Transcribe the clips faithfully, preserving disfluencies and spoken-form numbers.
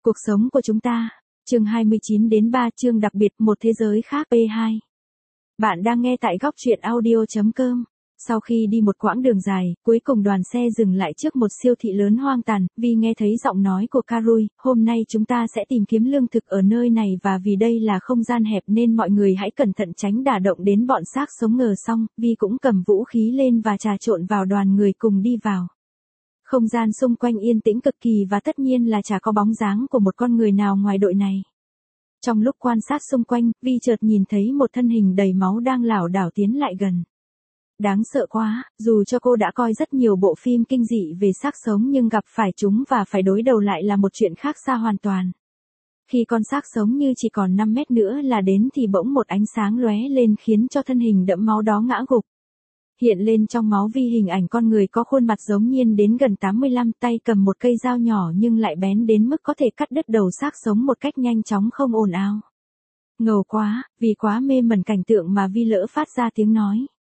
Cuộc sống của chúng ta. Chương hai mươi chín đến ba chương đặc biệt một thế giới khác pê hai. Bạn đang nghe tại góc truyện audio chấm com. Sau khi đi một quãng đường dài, cuối cùng đoàn xe dừng lại trước một siêu thị lớn hoang tàn, vì nghe thấy giọng nói của Karui, hôm nay chúng ta sẽ tìm kiếm lương thực ở nơi này và vì đây là không gian hẹp nên mọi người hãy cẩn thận tránh đả động đến bọn xác sống ngờ xong, Vi cũng cầm vũ khí lên và trà trộn vào đoàn người cùng đi vào. Không gian xung quanh yên tĩnh cực kỳ và tất nhiên là chả có bóng dáng của một con người nào ngoài đội này. Trong lúc quan sát xung quanh, Vi chợt nhìn thấy một thân hình đầy máu đang lảo đảo tiến lại gần. Đáng sợ quá, dù cho cô đã coi rất nhiều bộ phim kinh dị về xác sống nhưng gặp phải chúng và phải đối đầu lại là một chuyện khác xa hoàn toàn. Khi con xác sống như chỉ còn năm mét nữa là đến thì bỗng một ánh sáng lóe lên khiến cho thân hình đẫm máu đó ngã gục. Hiện lên trong máu Vi hình ảnh con người có khuôn mặt giống Nhiên đến gần tám mươi lăm, tay cầm một cây dao nhỏ nhưng lại bén đến mức có thể cắt đứt đầu xác sống một cách nhanh chóng không ồn ào. Ngầu quá, vì quá mê mẩn cảnh tượng mà Vi lỡ phát ra tiếng nói.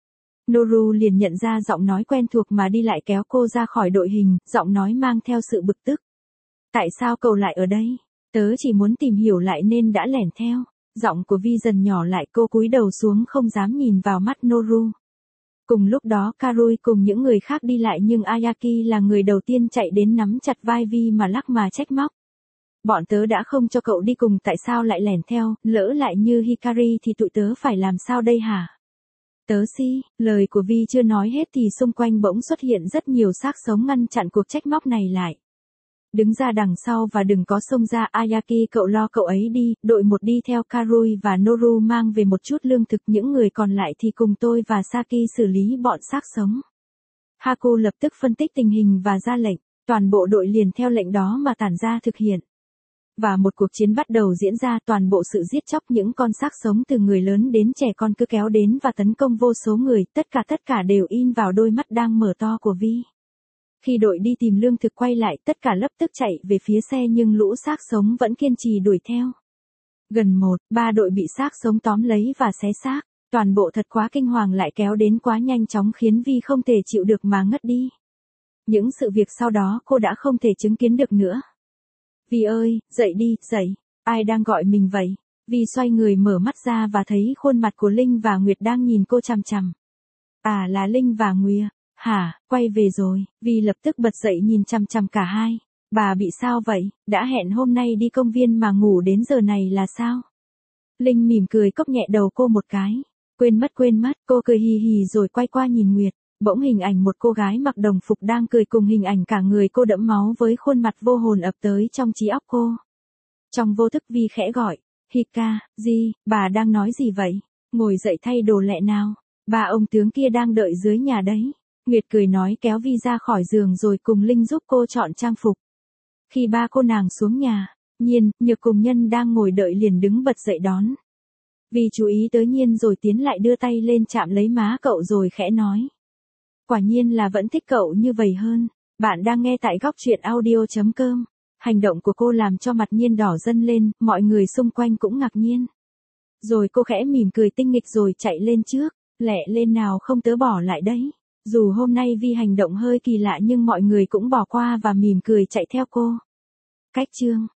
Noru liền nhận ra giọng nói quen thuộc mà đi lại kéo cô ra khỏi đội hình, giọng nói mang theo sự bực tức. Tại sao cậu lại ở đây? Tớ chỉ muốn tìm hiểu lại nên đã lẻn theo. Giọng của Vi dần nhỏ lại, cô cúi đầu xuống không dám nhìn vào mắt Noru. Cùng lúc đó Karui cùng những người khác đi lại nhưng Ayaki là người đầu tiên chạy đến nắm chặt vai Vi mà lắc mà trách móc. Bọn tớ đã không cho cậu đi cùng tại sao lại lẻn theo, lỡ lại như Hikari thì tụi tớ phải làm sao đây hả? Tớ si, lời của Vi chưa nói hết thì xung quanh bỗng xuất hiện rất nhiều xác sống ngăn chặn cuộc trách móc này lại. Đứng ra đằng sau và đừng có xông ra, Ayaki cậu lo cậu ấy đi, đội một đi theo Karui và Noru mang về một chút lương thực, những người còn lại thì cùng tôi và Saki xử lý bọn xác sống. Haku lập tức phân tích tình hình và ra lệnh, toàn bộ đội liền theo lệnh đó mà tản ra thực hiện. Và một cuộc chiến bắt đầu diễn ra, toàn bộ sự giết chóc những con xác sống từ người lớn đến trẻ con cứ kéo đến và tấn công vô số người, tất cả tất cả đều in vào đôi mắt đang mở to của Vi. Khi đội đi tìm lương thực quay lại, tất cả lập tức chạy về phía xe nhưng lũ xác sống vẫn kiên trì đuổi theo. Gần một, ba đội bị xác sống tóm lấy và xé xác, toàn bộ thật quá kinh hoàng lại kéo đến quá nhanh chóng khiến Vi không thể chịu được mà ngất đi. Những sự việc sau đó cô đã không thể chứng kiến được nữa. Vi ơi, dậy đi, dậy, ai đang gọi mình vậy? Vi xoay người mở mắt ra và thấy khuôn mặt của Linh và Nguyệt đang nhìn cô chằm chằm. À là Linh và Nguyệt. Hả, quay về rồi, Vi lập tức bật dậy nhìn chằm chằm cả hai. Bà bị sao vậy, đã hẹn hôm nay đi công viên mà ngủ đến giờ này là sao? Linh mỉm cười cốc nhẹ đầu cô một cái. Quên mất quên mất, cô cười hì hì rồi quay qua nhìn Nguyệt. Bỗng hình ảnh một cô gái mặc đồng phục đang cười cùng hình ảnh cả người cô đẫm máu với khuôn mặt vô hồn ập tới trong trí óc cô. Trong vô thức Vi khẽ gọi, Hika, gì, bà đang nói gì vậy? Ngồi dậy thay đồ lẹ nào, ba ông tướng kia đang đợi dưới nhà đấy. Nguyệt cười nói kéo Vi ra khỏi giường rồi cùng Linh giúp cô chọn trang phục. Khi ba cô nàng xuống nhà, Nhiên, Nhược cùng Nhân đang ngồi đợi liền đứng bật dậy đón. Vi chú ý tới Nhiên rồi tiến lại đưa tay lên chạm lấy má cậu rồi khẽ nói. Quả nhiên là vẫn thích cậu như vậy hơn. Bạn đang nghe tại góc truyện audio chấm com. Hành động của cô làm cho mặt Nhiên đỏ dần lên, mọi người xung quanh cũng ngạc nhiên. Rồi cô khẽ mỉm cười tinh nghịch rồi chạy lên trước, lẹ lên nào không tớ bỏ lại đấy. Dù hôm nay Vi hành động hơi kỳ lạ nhưng mọi người cũng bỏ qua và mỉm cười chạy theo cô. Cách chương